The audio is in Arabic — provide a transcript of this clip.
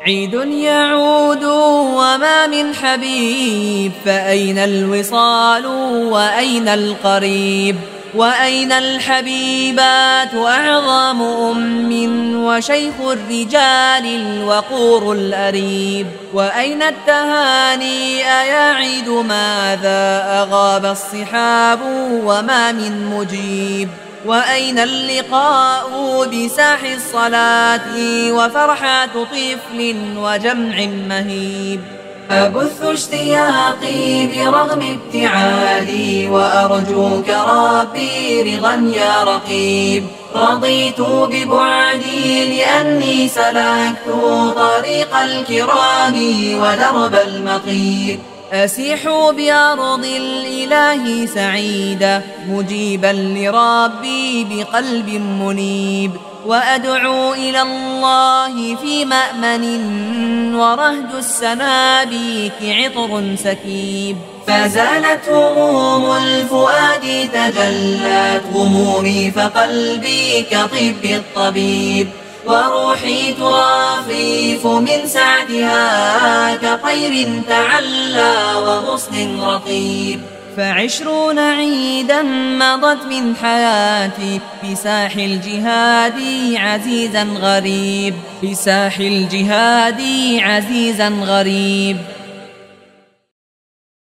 عيد يعود وما من حبيب، فأين الوصال وأين القريب؟ وأين الحبيبات أعظم وشيخ الرجال الوقور الأريب؟ وأين التهاني يا عيد؟ ماذا أغاب الصحاب وما من مجيب؟ وأين اللقاء بساح الصلاة وفرحات طفل وجمع مهيب؟ أبث اشتياقي برغم ابتعادي، وأرجوك ربي رضا يا رقيب. رضيت ببعدي لأني سلكت طريق الكرام ودرب المطيب. أسيح بأرض الإله سعيدا، مجيبا لربي بقلب منيب. وأدعو إلى الله في مأمن، ورهج السنابيك عطر سكيب. فزالت هموم الفؤاد تجلت غمومي، فقلبي كطب الطبيب. وروحي ترافيف من سعدها كطير تعلى وغصن رطيب. ف20 عيدا مضت من حياتي بساح الجهاد عزيزا غريب، بساح الجهاد عزيزا غريب.